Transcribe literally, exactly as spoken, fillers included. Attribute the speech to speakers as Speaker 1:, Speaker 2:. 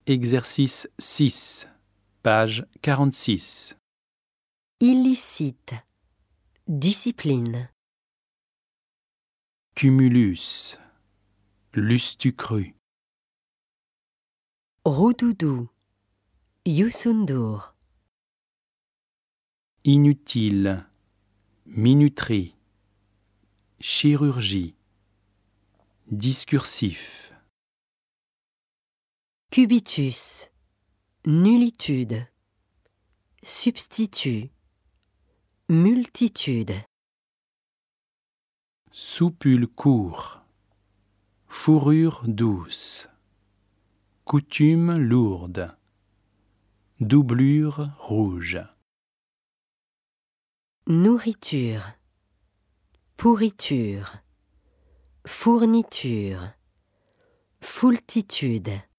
Speaker 1: Exercice six, page quarante-six.
Speaker 2: Illicite. Discipline.
Speaker 1: Cumulus. L'eusses-tu cru?
Speaker 2: Roudoudou. Youssoundour.
Speaker 1: Inutile. Minuterie. Chirurgie. Discursif.
Speaker 2: Cubitus. Nullitude. Substitut. Multitude.
Speaker 1: Soupule court. Fourrure douce. Coutume lourde. Doublure rouge.
Speaker 2: Nourriture. Pourriture. Fourniture. Foultitude.